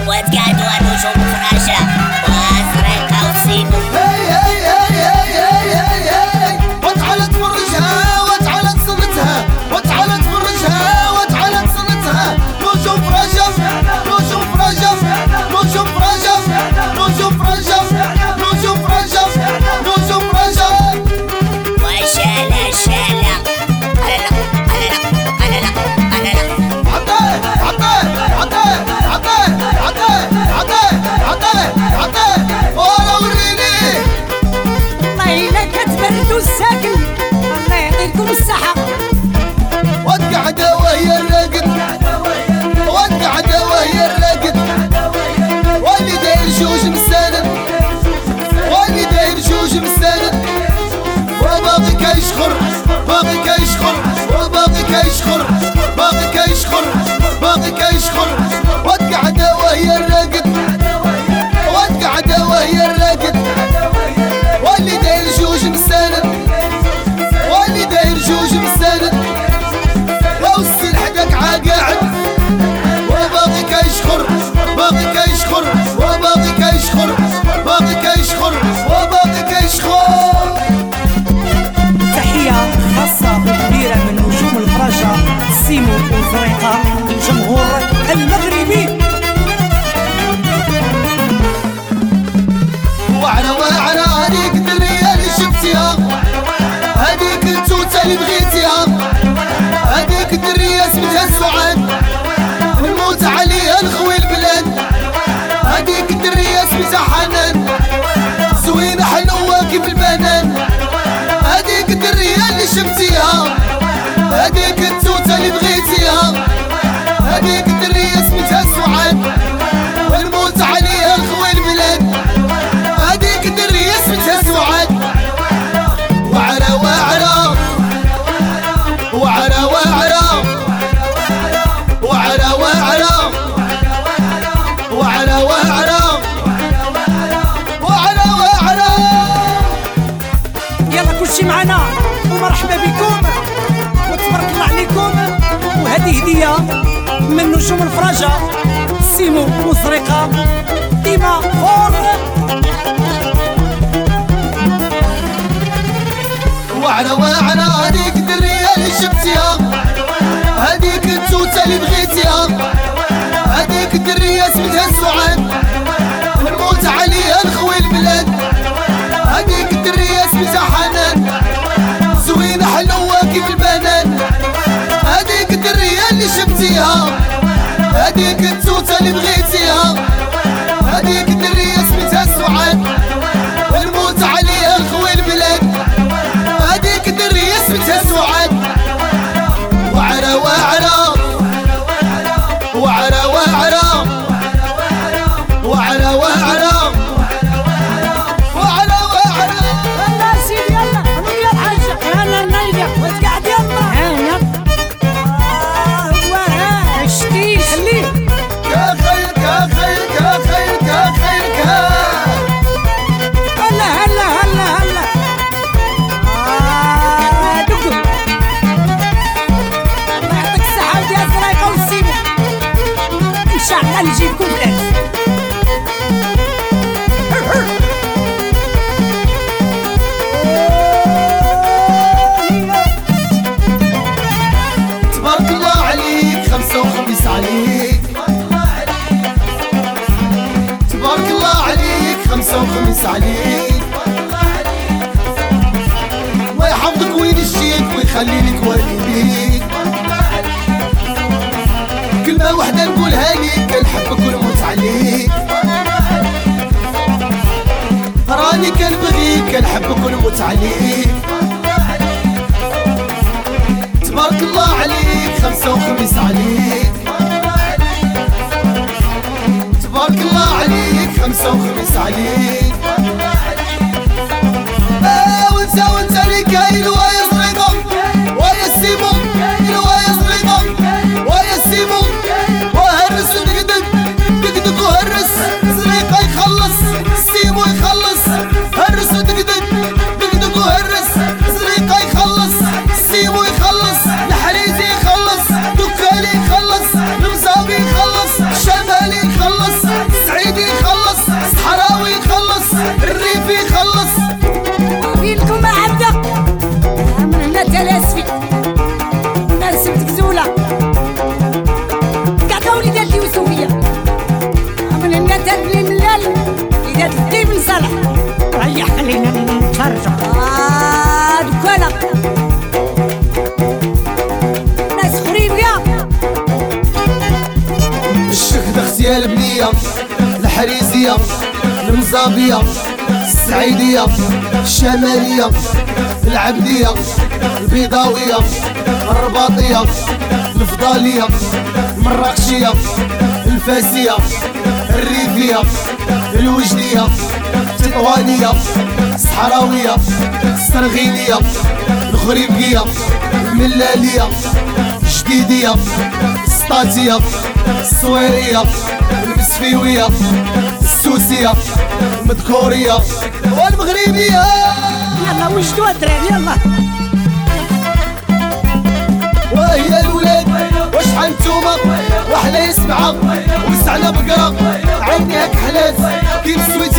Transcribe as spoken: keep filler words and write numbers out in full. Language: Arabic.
وتقعدوا النجوم فراشة وازرقة وسيمو. هي هي هي هي هي هي وتعالى تفرجها وتعالى تصنتها وتعالى تفرجها وتعالى تصنتها. نجوم فراشة نجوم فراشة نجوم فراشة نجوم فراشة نجوم فراشة نجوم فراشة. وشالة شالة أنا لا أنا لا أنا لا أنا لا. عطيه عطيه عطيه عطيه عطيه عطيه عطيه عطيه ولا وريني. والله إلا كتبردوا الساكن الله يعطيكم الصحة. وتقعد وهي الرقد وتقعد وهي الرقد واللي داير جوج مساند واللي داير جوج مساند وباقي كيشخر باقي كيشخر وباقي كيشخر باقي كيشخر باقي كيشخر. وتقعد وهي الرقد وتقعد وهي الرقد واللي داير جوج مساند واللي داير جوج مساند. لو السي حدك عاقاعد وباقي كيشخر باقي كيشخر وباقي كيشخر باقي كيشخر وباقي كيشخر. تحية خاصة وكبيرة من نجوم الفراشة سيمو وزريقة الجمهور المغربي. وعلى وعلى هذيك الدرية اللي شفتيها هذيك التوتة اللي بغيتيها هذيك الدرية سميتها سعاد ونموت عليها نخوي البلاد. هذيك الدرية سميتها حنان زوينة حلوة كيف البنان. هذيك الدرية اللي شفتيها هذيك التوتة اللي بغيتيها هذيك الدرية سميتها سعاد ونموت عليها نخوي البلاد. هذيك الدرية سميتها سعاد. وعلى وعلى وعلى وعلى وعلى وعلى وعلى وعلى وعلى وعلى. يلا كلشي معنا ومرحبا بكم وتبارك الله عليكم. وهذه هدية من نجوم الفراشة سيمو وزريقة ديما فور. وعلى وعلى هذيك الدرية اللي شفتيها هذيك التوتة اللي بغيتيها هذيك الدرية سميتها سعاد ونموت عليها نخوي البلاد. هذيك الدرية سميتها حنان زوينة حلوة كيف البنان. هذيك الدرية اللي شفتيها هذيك التوتة اللي بغيتيها هذيك الدرية سميتها سعاد ونموت عليها نخوي البلاد. هذيك الدرية سميتها سعاد. وعلى وعلى وعلى وعلى وعلى وعلى وعلى وعلى. يلا سيدي يلا قولوا يا الحاجة يلا نايدة وتقعد يلا هنا. آه هو ها عشتي خليه يا خيرك يا خيرك يا خيرك يا خيرك. هلا هلا هلا هلا. آه دق دق الله يعطيك الصحة ودي الزرايقة والسيمو إن شاء الله نجيبكم بلاش. تبارك الله عليك خمسة وخميس عليك تبارك الله عليك خمسة وخميس عليك. الله يحفظك وين جيت ويخلي لك والديك. كلمة وحدة نقولها ليك كنحبك ونموت عليك. راني كنبغيك كنحبك ونموت عليك. تبارك الله عليك خمسة وخميس عليك تبارك الله عليك خمسة وخميس عليك. آه وانت وانت اللي كاين ويا صغيرة ويا سيمو ويا صغيرة ويا سيمو وهرس ودقدق دقدق وهرس صغيرة يخلص سيمو يخلص هرس ودقدق دقدق وهرس صغيرة يخلص سيمو يخلص الحريزي يخلص دكالي يخلص المزابي يخلص الشمالي يخلص التونسية البنية الحريزية المزابية السعيدية الشمالية العبدية البيضاوية الرباطية الفضالية المراكشية الفاسية الريفية الوجدية التطوانية الصحراوية السرغينية الخريبكية الملالية الجديدية السطاتية الصويرية المسفيوية السوسية المذكورية والمغربية. يلا وجدوا الدراري يلا. وهي الولاد وشحال نتوما وحلا يسمعها وسعنا بقرا عينيها كحلات كي مسويت